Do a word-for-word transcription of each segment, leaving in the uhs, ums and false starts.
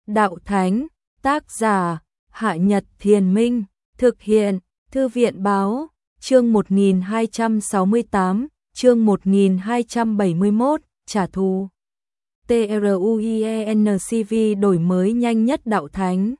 Đạo Thánh, tác giả, Hạ Nhật Thiền Minh, thực hiện, Thư viện Báo, chương một nghìn hai trăm sáu mươi tám, chương một nghìn hai trăm bảy mươi mốt, trả thù. TRUIENCV đổi mới nhanh nhất Đạo Thánh.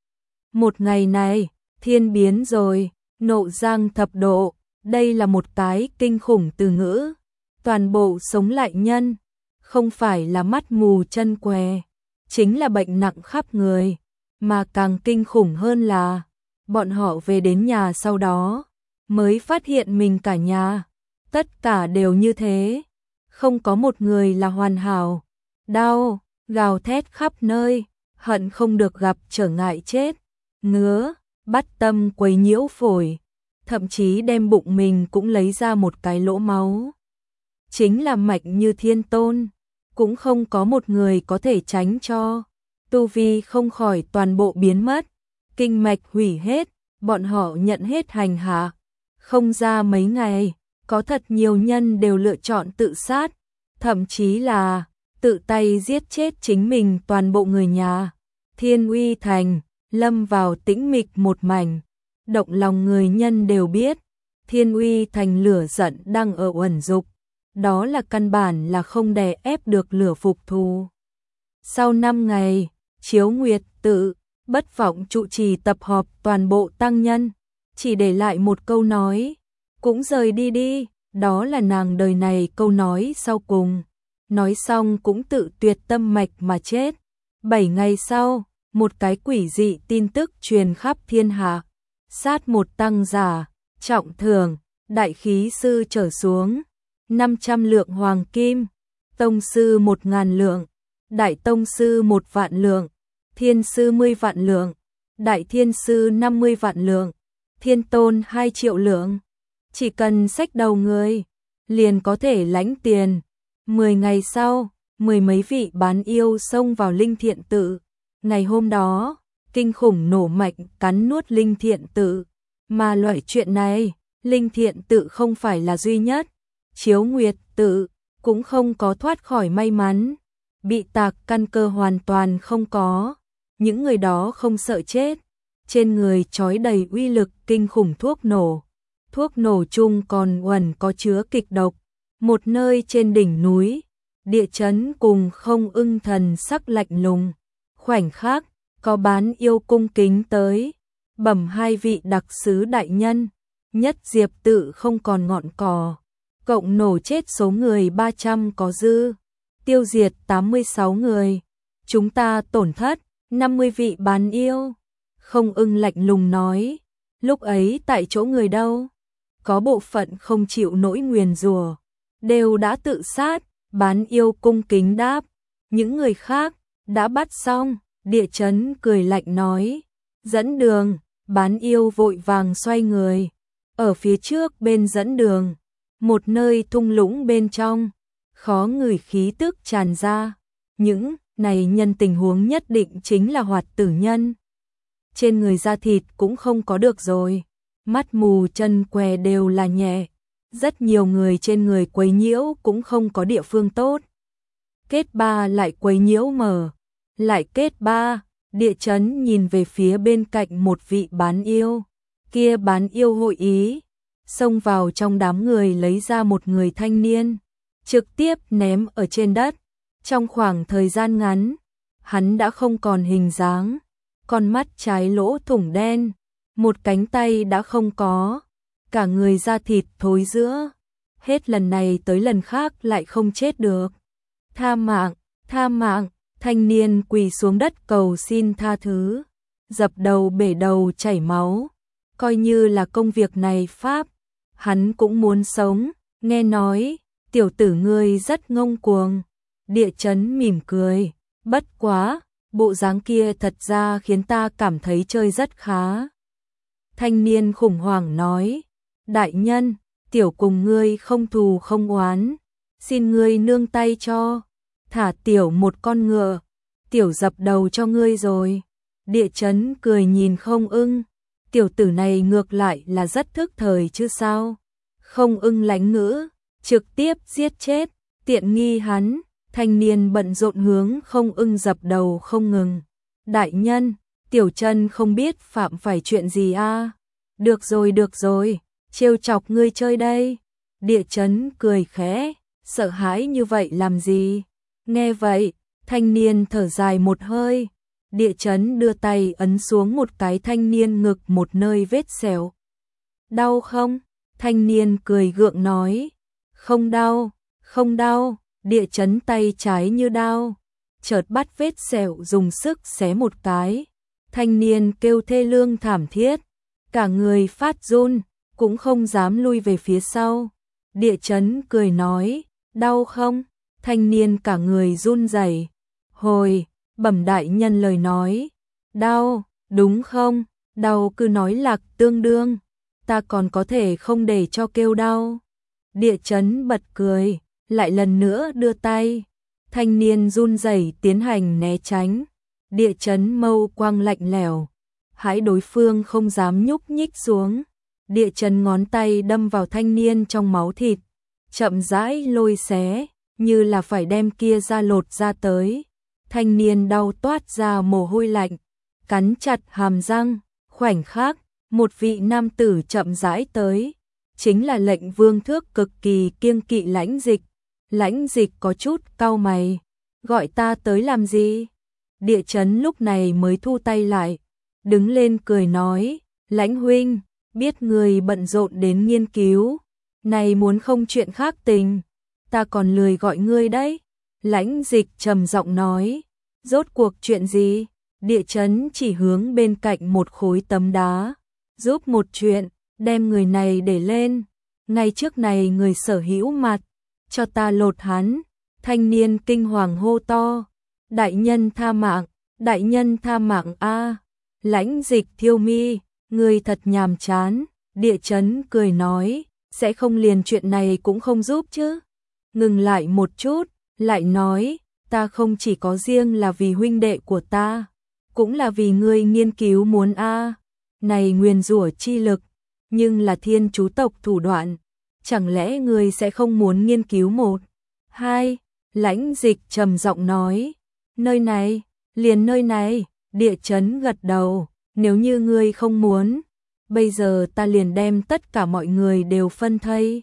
Một ngày này, thiên biến rồi, nộ giang thập độ, đây là một cái kinh khủng từ ngữ. Toàn bộ sống lại nhân, không phải là mắt mù chân què, chính là bệnh nặng khắp người, mà càng kinh khủng hơn là, bọn họ về đến nhà sau đó, mới phát hiện mình cả nhà, tất cả đều như thế, không có một người là hoàn hảo, đau, gào thét khắp nơi, hận không được gặp trở ngại chết, ngứa, bắt tâm quấy nhiễu phổi, thậm chí đem bụng mình cũng lấy ra một cái lỗ máu. Chính là mạch như thiên tôn, cũng không có một người có thể tránh cho, tu vi không khỏi toàn bộ biến mất, kinh mạch hủy hết, bọn họ nhận hết hành hạ, không ra mấy ngày, có thật nhiều nhân đều lựa chọn tự sát, thậm chí là tự tay giết chết chính mình toàn bộ người nhà. Thiên Uy Thành lâm vào tĩnh mịch một mảnh, động lòng người nhân đều biết, Thiên Uy Thành lửa giận đang ở uẩn dục, đó là căn bản là không đè ép được lửa phục thù. Sau năm ngày, Chiếu Nguyệt tự bất vọng trụ trì tập họp toàn bộ tăng nhân, chỉ để lại một câu nói, cũng rời đi đi, đó là nàng đời này câu nói sau cùng. Nói xong cũng tự tuyệt tâm mạch mà chết. Bảy ngày sau, một cái quỷ dị tin tức truyền khắp thiên hạ, sát một tăng giả, trọng thưởng, đại khí sư trở xuống, năm trăm lượng hoàng kim, tông sư một ngàn lượng, đại tông sư một vạn lượng, thiên sư mươi vạn lượng, đại thiên sư năm mươi vạn lượng, thiên tôn hai triệu lượng. Chỉ cần xách đầu người, liền có thể lãnh tiền. Mười ngày sau, mười mấy vị bán yêu xông vào Linh Thiện Tự. Ngày hôm đó, kinh khủng nổ mạnh cắn nuốt Linh Thiện Tự. Mà loại chuyện này, Linh Thiện Tự không phải là duy nhất. Chiếu Nguyệt Tự cũng không có thoát khỏi may mắn. Bị tạc căn cơ hoàn toàn không có. Những người đó không sợ chết. Trên người trói đầy uy lực kinh khủng thuốc nổ. Thuốc nổ chung còn uẩn có chứa kịch độc. Một nơi trên đỉnh núi, địa chấn cùng Không Ưng thần sắc lạnh lùng. Khoảnh khắc, có bán yêu cung kính tới, bẩm hai vị đặc sứ đại nhân, Nhất Diệp Tự không còn ngọn cỏ, cộng nổ chết số người ba trăm có dư, tiêu diệt tám mươi sáu người, chúng ta tổn thất năm mươi vị bán yêu. Không Ưng lạnh lùng nói, lúc ấy tại chỗ người đâu, có bộ phận không chịu nỗi nguyền rủa, đều đã tự sát. Bán yêu cung kính đáp, những người khác đã bắt xong. Địa chấn cười lạnh nói, dẫn đường. Bán yêu vội vàng xoay người, ở phía trước bên dẫn đường, một nơi thung lũng bên trong, khó ngửi khí tức tràn ra. Những này nhân tình huống nhất định chính là hoạt tử nhân, trên người da thịt cũng không có được rồi, mắt mù chân què đều là nhẹ. Rất nhiều người trên người quấy nhiễu cũng không có địa phương tốt. Kết ba lại quấy nhiễu mở, lại kết ba. Địa chấn nhìn về phía bên cạnh một vị bán yêu. Kia bán yêu hội ý, xông vào trong đám người lấy ra một người thanh niên, trực tiếp ném ở trên đất. Trong khoảng thời gian ngắn, hắn đã không còn hình dáng, con mắt trái lỗ thủng đen, một cánh tay đã không có. Cả người da thịt thối rữa, hết lần này tới lần khác lại không chết được. Tha mạng, tha mạng, thanh niên quỳ xuống đất cầu xin tha thứ, dập đầu bể đầu chảy máu, coi như là công việc này pháp, hắn cũng muốn sống. Nghe nói, tiểu tử ngươi rất ngông cuồng. Địa chấn mỉm cười, bất quá, bộ dáng kia thật ra khiến ta cảm thấy chơi rất khá. Thanh niên khủng hoảng nói, đại nhân, tiểu cùng ngươi không thù không oán, xin ngươi nương tay cho, thả tiểu một con ngựa, tiểu dập đầu cho ngươi rồi. Địa chấn cười nhìn Không Ưng, tiểu tử này ngược lại là rất thức thời chứ sao. Không Ưng lánh ngữ, trực tiếp giết chết, tiện nghi hắn. Thanh niên bận rộn hướng Không Ưng dập đầu không ngừng. Đại nhân, tiểu chân không biết phạm phải chuyện gì a. À? Được rồi được rồi, trêu chọc ngươi chơi đây. Địa chấn cười khẽ, sợ hãi như vậy làm gì? Nghe vậy, thanh niên thở dài một hơi. Địa chấn đưa tay ấn xuống một cái thanh niên ngực một nơi vết sẹo. Đau không? Thanh niên cười gượng nói. Không đau, không đau. Địa chấn tay trái như đau, chợt bắt vết sẹo dùng sức xé một cái. Thanh niên kêu thê lương thảm thiết, cả người phát run, cũng không dám lui về phía sau. Địa chấn cười nói, đau không? Thanh niên cả người run rẩy. Hồi, bẩm đại nhân lời nói, đau, đúng không? Đau cứ nói lạc tương đương, ta còn có thể không để cho kêu đau. Địa chấn bật cười, lại lần nữa đưa tay. Thanh niên run rẩy tiến hành né tránh. Địa chấn mâu quang lạnh lẽo, hãi đối phương không dám nhúc nhích xuống. Địa chấn ngón tay đâm vào thanh niên trong máu thịt, chậm rãi lôi xé, như là phải đem kia ra lột ra tới. Thanh niên đau toát ra mồ hôi lạnh, cắn chặt hàm răng. Khoảnh khắc, một vị nam tử chậm rãi tới, chính là lệnh Vương Thước cực kỳ kiêng kỵ Lãnh Dịch. Lãnh Dịch có chút cau mày, gọi ta tới làm gì? Địa chấn lúc này mới thu tay lại, đứng lên cười nói, Lãnh huynh, biết người bận rộn đến nghiên cứu, này muốn không chuyện khác tình, ta còn lười gọi ngươi đấy. Lãnh Dịch trầm giọng nói, rốt cuộc chuyện gì? Địa chấn chỉ hướng bên cạnh một khối tấm đá, giúp một chuyện, đem người này để lên, ngay trước này người sở hữu mặt, cho ta lột hắn. Thanh niên kinh hoàng hô to, đại nhân tha mạng, đại nhân tha mạng a. Lãnh Dịch thiêu mi, người thật nhàm chán. Địa chấn cười nói, sẽ không liền chuyện này cũng không giúp chứ? Ngừng lại một chút, lại nói, ta không chỉ có riêng là vì huynh đệ của ta, cũng là vì ngươi nghiên cứu muốn a. Này nguyền rủa chi lực, nhưng là thiên chú tộc thủ đoạn, chẳng lẽ ngươi sẽ không muốn nghiên cứu một, hai? Lãnh Dịch trầm giọng nói, nơi này, liền nơi này. Địa chấn gật đầu, nếu như ngươi không muốn, bây giờ ta liền đem tất cả mọi người đều phân thây.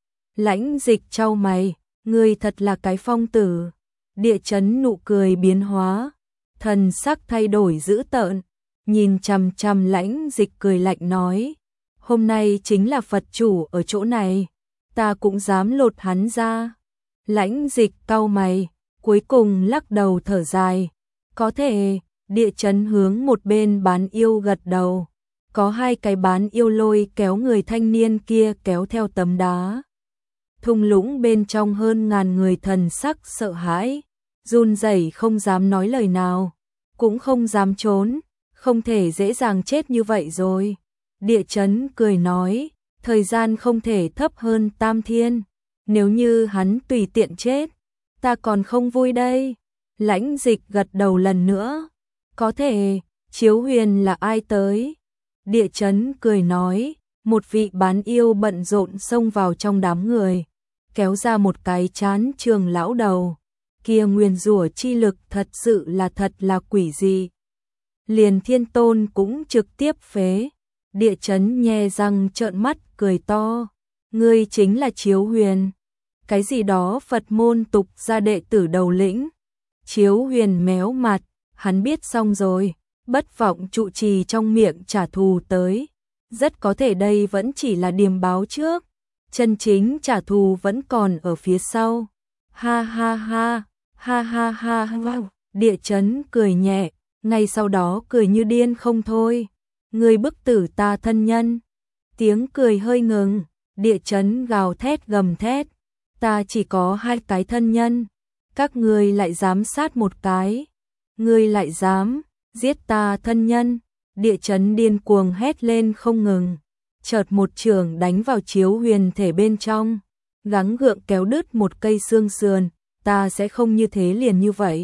Lãnh Dịch chau mày, ngươi thật là cái phong tử. Địa chấn nụ cười biến hóa, thần sắc thay đổi dữ tợn, nhìn chằm chằm Lãnh Dịch cười lạnh nói, hôm nay chính là Phật chủ ở chỗ này, ta cũng dám lột hắn ra. Lãnh Dịch cau mày, cuối cùng lắc đầu thở dài, có thể. Địa chấn hướng một bên bán yêu gật đầu, có hai cái bán yêu lôi kéo người thanh niên kia kéo theo tấm đá. Thung lũng bên trong hơn ngàn người thần sắc sợ hãi, run rẩy không dám nói lời nào, cũng không dám trốn, không thể dễ dàng chết như vậy rồi. Địa chấn cười nói, thời gian không thể thấp hơn tam thiên, nếu như hắn tùy tiện chết, ta còn không vui đây. Lãnh Dịch gật đầu lần nữa, có thể. Chiếu Huyền là ai tới? Địa chấn cười nói, một vị bán yêu bận rộn xông vào trong đám người, kéo ra một cái chán trường lão đầu, kia nguyền rủa chi lực thật sự là thật là quỷ dị, liền thiên tôn cũng trực tiếp phế. Địa chấn nhe răng trợn mắt cười to, ngươi chính là Chiếu Huyền, cái gì đó Phật môn tục gia đệ tử đầu lĩnh. Chiếu Huyền méo mặt, hắn biết xong rồi, bất vọng trụ trì trong miệng trả thù tới, rất có thể đây vẫn chỉ là điềm báo trước, chân chính trả thù vẫn còn ở phía sau. Ha ha ha, ha ha ha ha. Địa chấn cười nhẹ, ngay sau đó cười như điên không thôi, người bức tử ta thân nhân. Tiếng cười hơi ngừng, địa chấn gào thét gầm thét, ta chỉ có hai cái thân nhân, các ngươi lại dám sát một cái, ngươi lại dám giết ta thân nhân. Địa chấn điên cuồng hét lên không ngừng, chợt một chưởng đánh vào Chiếu Huyền thể bên trong, gắng gượng kéo đứt một cây xương sườn. Ta sẽ không như thế liền như vậy,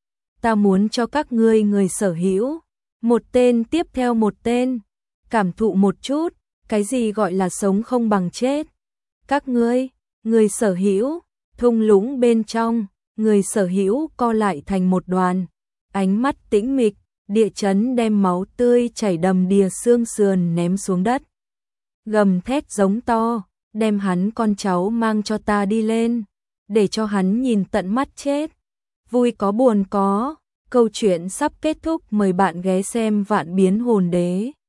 ta muốn cho các ngươi người sở hữu, một tên tiếp theo một tên, cảm thụ một chút, cái gì gọi là sống không bằng chết. Các ngươi, người sở hữu. Thung lũng bên trong, người sở hữu co lại thành một đoàn, ánh mắt tĩnh mịch. địa chấn đem máu tươi chảy đầm đìa xương sườn ném xuống đất. Gầm thét giống to, đem hắn con cháu mang cho ta đi lên, để cho hắn nhìn tận mắt chết. Vui có buồn có, câu chuyện sắp kết thúc, mời bạn ghé xem Vạn Biến Hồn Đế.